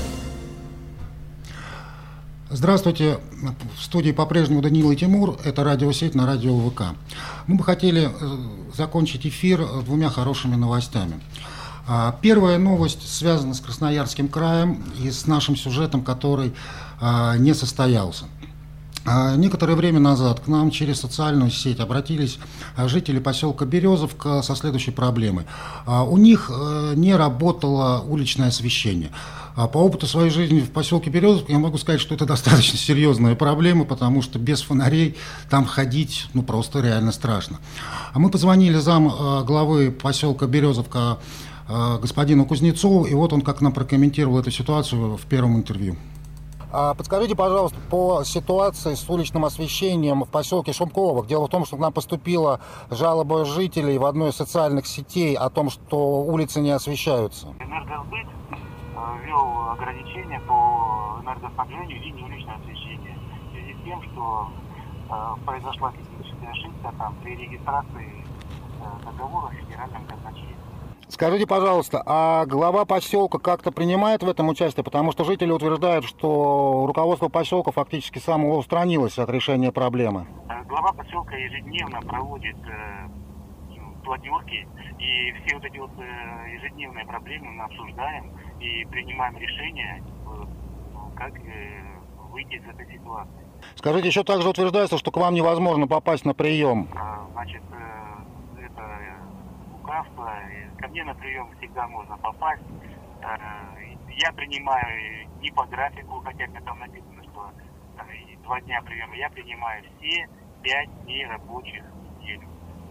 Здравствуйте, в студии по-прежнему Даниил и Тимур, это радиосеть на радио ВК. Мы бы хотели закончить эфир двумя хорошими новостями. Первая новость связана с Красноярским краем и с нашим сюжетом, который не состоялся. Некоторое время назад к нам через социальную сеть обратились жители поселка Березовка со следующей проблемой. У них не работало уличное освещение. По опыту своей жизни в поселке Березовка я могу сказать, что это достаточно серьезная проблема, потому что без фонарей там ходить просто реально страшно. Мы позвонили главы поселка Березовка господину Кузнецову, и вот он как нам прокомментировал эту ситуацию в первом интервью. Подскажите, пожалуйста, по ситуации с уличным освещением в поселке Шумково. Дело в том, что к нам поступила жалоба жителей в одной из социальных сетей о том, что улицы не освещаются. Энергосбыт ввел ограничения по энергоснабжению линии уличного освещения в связи с тем, что произошла техническая ошибка при регистрации договора в федеральном казначействе. Скажите, пожалуйста, а глава поселка как-то принимает в этом участие? Потому что жители утверждают, что руководство поселка фактически самоустранилось от решения проблемы. Глава поселка ежедневно проводит планерки, и все вот эти ежедневные проблемы мы обсуждаем и принимаем решение, как выйти из этой ситуации. Скажите, еще также утверждается, что к вам невозможно попасть на прием. Значит, это указ-то. Ко мне на прием всегда можно попасть. Я принимаю не по графику, хотя мне там написано, что 2 дня приема. Я принимаю все 5 дней рабочих в неделю.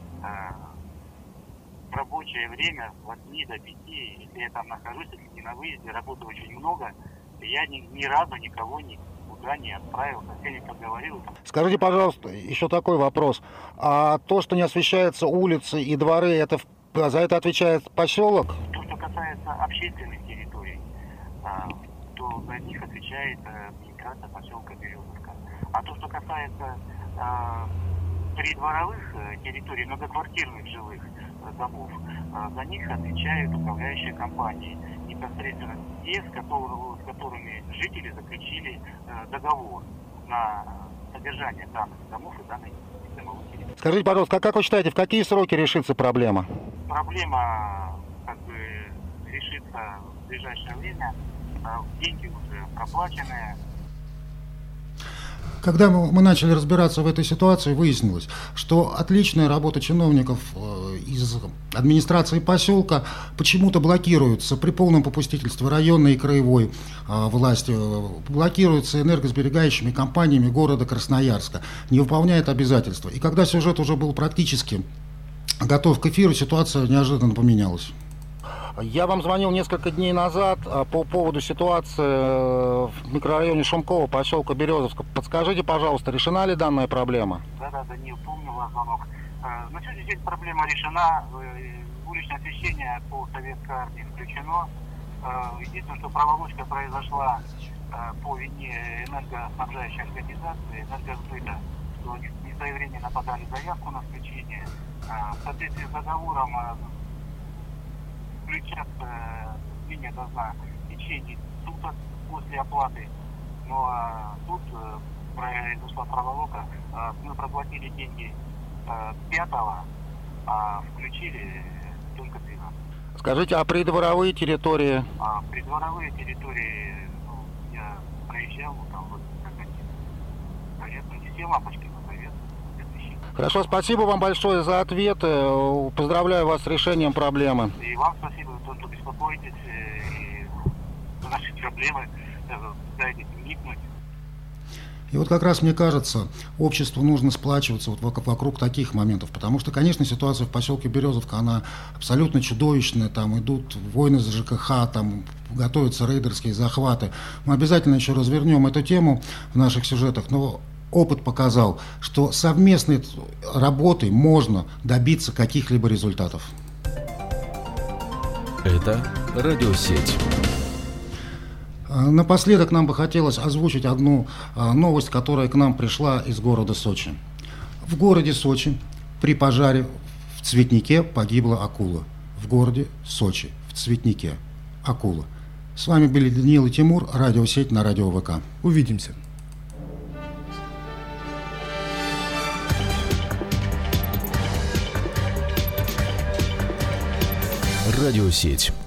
В рабочее время с 8 до 5, если я там нахожусь, если не на выезде, работы очень много, я ни разу никого никуда не отправил, со всеми поговорил. Скажите, пожалуйста, еще такой вопрос. А то, что не освещаются улицы и дворы, за это отвечает поселок? То, что касается общественных территорий, то за них отвечает администрация поселка Березовка. А то, что касается придворовых территорий, многоквартирных жилых домов, за них отвечают управляющие компании, непосредственно те, с которыми жители заключили договор на содержание данных домов и данной системы. Скажите, пожалуйста, как вы считаете, в какие сроки решится проблема? Проблема решится в ближайшее время, деньги уже проплачены. Когда мы начали разбираться в этой ситуации, выяснилось, что отличная работа чиновников из администрации поселка почему-то блокируется при полном попустительстве районной и краевой власти, блокируется энергосберегающими компаниями города Красноярска, не выполняет обязательства. И когда сюжет уже был практически готов к эфиру, ситуация неожиданно поменялась. Я вам звонил несколько дней назад по поводу ситуации в микрорайоне Шумково, поселка Березовска. Подскажите, пожалуйста, решена ли данная проблема? Да, Данил, помню ваш звонок. На сегодняшний день проблема решена. Уличное освещение по советской армии включено. Единственное, что проволочка произошла по вине энергоснабжающей организации, энергосбыта, что несвоевременно подали заявку на включение. В соответствии с договором включаться линия должна в течение суток после оплаты. Но тут произошла проволока. Мы проплатили деньги 5-го, а включили только 12. Скажите, а придворовые территории? Придворовые территории, я проезжал, там вот понятно, не все лампочки, но понятно. Хорошо, спасибо вам большое за ответы. Поздравляю вас с решением проблемы. И вам спасибо за то, что беспокоитесь и за наши проблемы дайте вникнуть. И вот как раз мне кажется, обществу нужно сплачиваться вот вокруг таких моментов, потому что, конечно, ситуация в поселке Березовка, она абсолютно чудовищная, там идут войны за ЖКХ, там готовятся рейдерские захваты. Мы обязательно еще развернем эту тему в наших сюжетах, но опыт показал, что совместной работой можно добиться каких-либо результатов. Это радиосеть. Напоследок нам бы хотелось озвучить одну новость, которая к нам пришла из города Сочи. В городе Сочи при пожаре в цветнике погибла акула. В городе Сочи в цветнике акула. С вами были Даниил и Тимур, радиосеть на Радио ВК. Увидимся. Радиосеть.